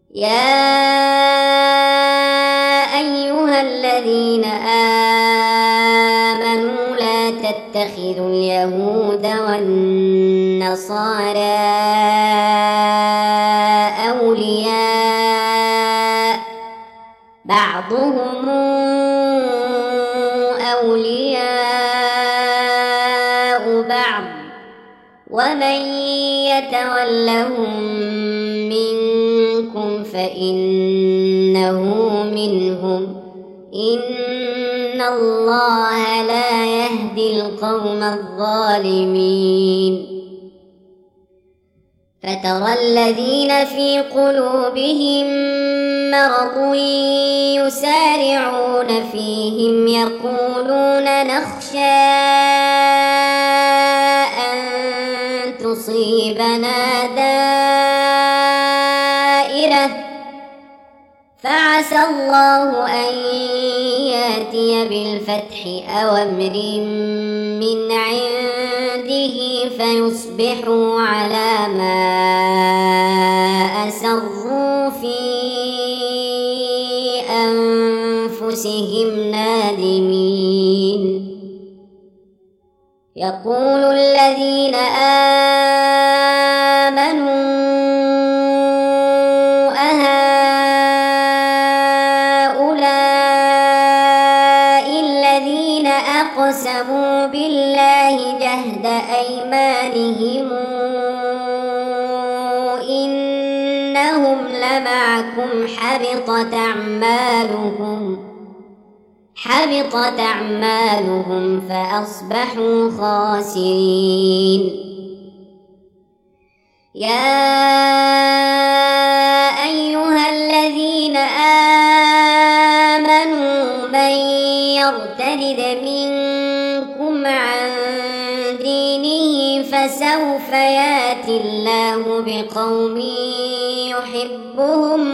يا أيها الذين آمنوا لا تتخذوا اليهود والنصارى أولياء بعضهم أولياء بعض ومن يتولهم منكم فإنه منهم إن الله لا يهدي القوم الظالمين فترى الذين في قلوبهم مرض يسارعون فيهم يقولون نخشى أن تصيبنا دائرة فعسى الله أن يأتي بالفتح أو أمر من عنده فيصبحوا على ما أسروا في أنفسهم نادمين يقول الذين آمنوا أهؤلاء الذين أقسموا بالله جهد أيمانهم إنهم لمعكم حبطت أعمالهم فأصبحوا خاسرين يا أيها الذين آمنوا من يرتد منكم عن دينه فسوف يأتي الله بقوم يحبهم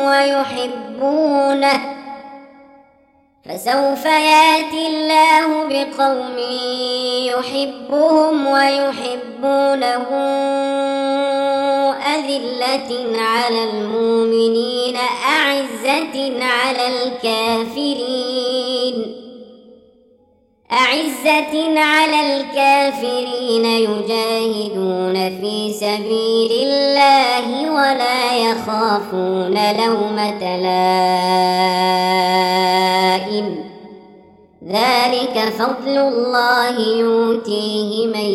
ويحبونه أذلة على المؤمنين أعزة على الكافرين يجاهدون في سبيل الله ولا يخافون لومة لائم ذلك فضل الله يؤتيه من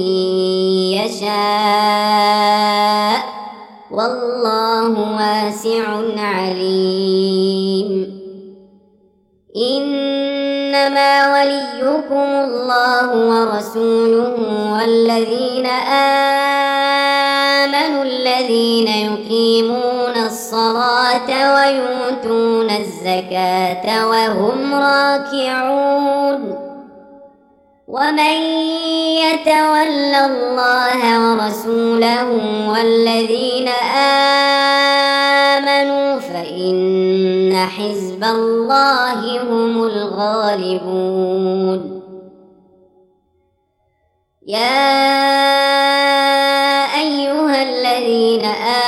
يشاء والله واسع عليم إنما وليكم الله ورسوله والذين آمنوا الذين يقيمون الصلاة ويؤتون الزكاة وهم راكعون ومن يتول الله ورسوله والذين آمنوا فإن حزب الله هم الغالبون يا أيها الذين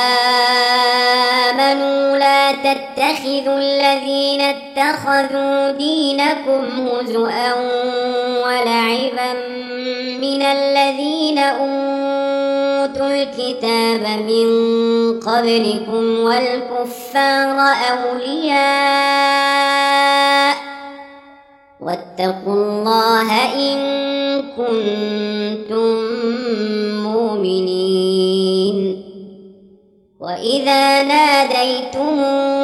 آمنوا لا تتخذوا الذين اتخذوا دينكم هزؤا ولعبا من الذين أوتوا الكتاب من قبلكم والكفار أولياء واتقوا الله إن كنتم مؤمنين وإذا ناديتم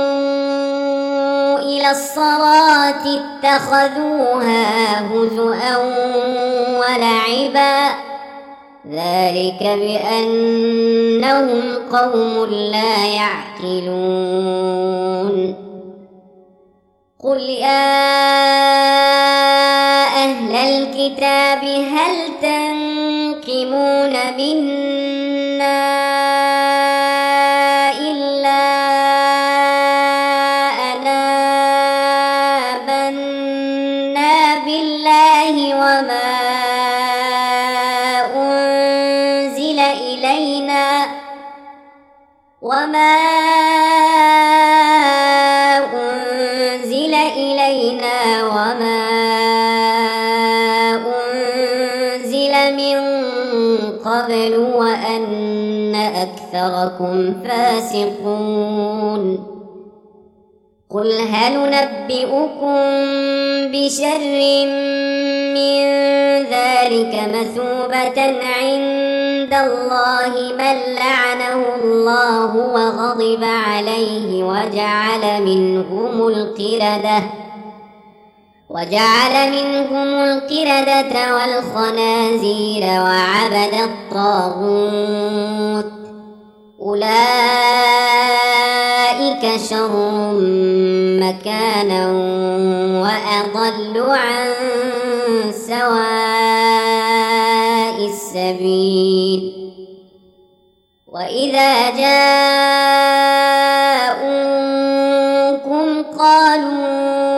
إلى الصلاة اتخذوها هزؤا ولعبا ذلك بأنهم قوم لا يعقلون قل يا أهل الكتاب هل تنقمون منا إلا أن آمنا بالله وما قبل وأن أكثركم فاسقون قل هل ننبئكم بشر من ذلك مثوبة عند الله من لعنه الله وغضب عليه وجعل منهم القردة والخنازير وعبد الطاغوت أولئك شر مكانا وأضل عن سواء السبيل وإذا جاءوكم قالوا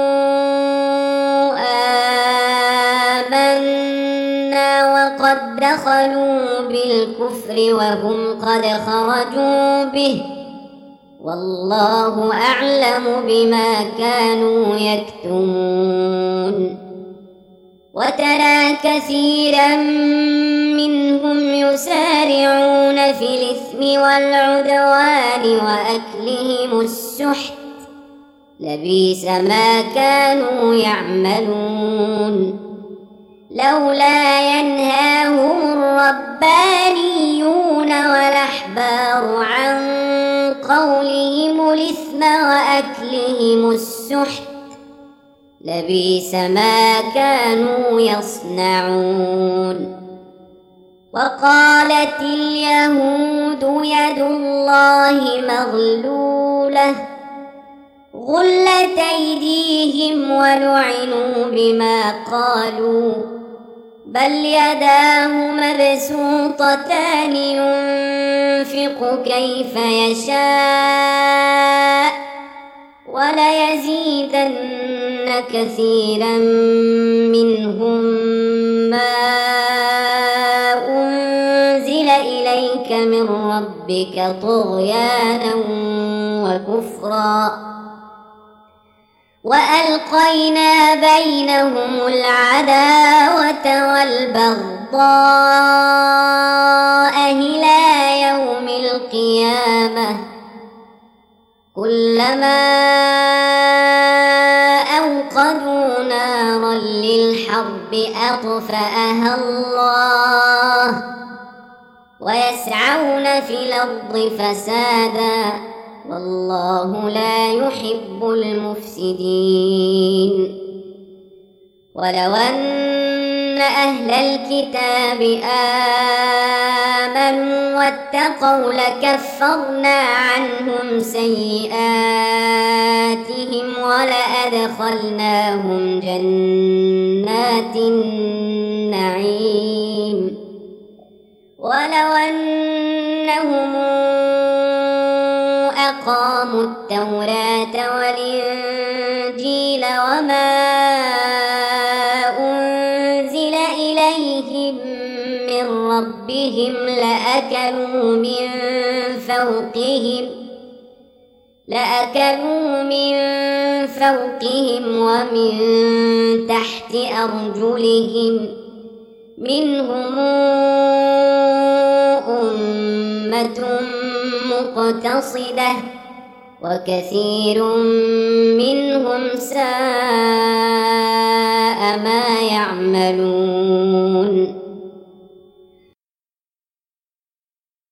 آمنا وقد دخلوا بالكفر وهم قد خرجوا به والله أعلم بما كانوا يكتمون وترى كثيرا منهم يسارعون في الإثم والعدوان وأكلهم السحت لبئس ما كانوا يعملون لولا ينهاهم الربانيون والأحبار عن قولهم الإثم وأكلهم السحت لبئس ما كانوا يصنعون وقالت اليهود يد الله مغلولة غلت أيديهم ولعنوا بما قالوا بل يداه مبسوطتان ينفق كيف يشاء وليزيدن كثيرا منهم ما أنزل إليك من ربك طغيانا وكفرا وألقينا بينهم العداوة والبغضاء إلى يوم القيامة كلما أوقدوا نارا للحرب أطفأها الله ويسعون في الأرض فسادا والله لا يحب المفسدين ولو أن أهل الكتاب آمنوا واتقوا لكفرنا عنهم سيئاتهم ولأدخلناهم جنات النعيم ولو أنهم أقاموا التوراة والإنجيل وما أنزل إليهم من ربهم لأكلوا من فوقهم ومن تحت أرجلهم منهم أمة مقتصدة وكثير منهم ساء ما يعملون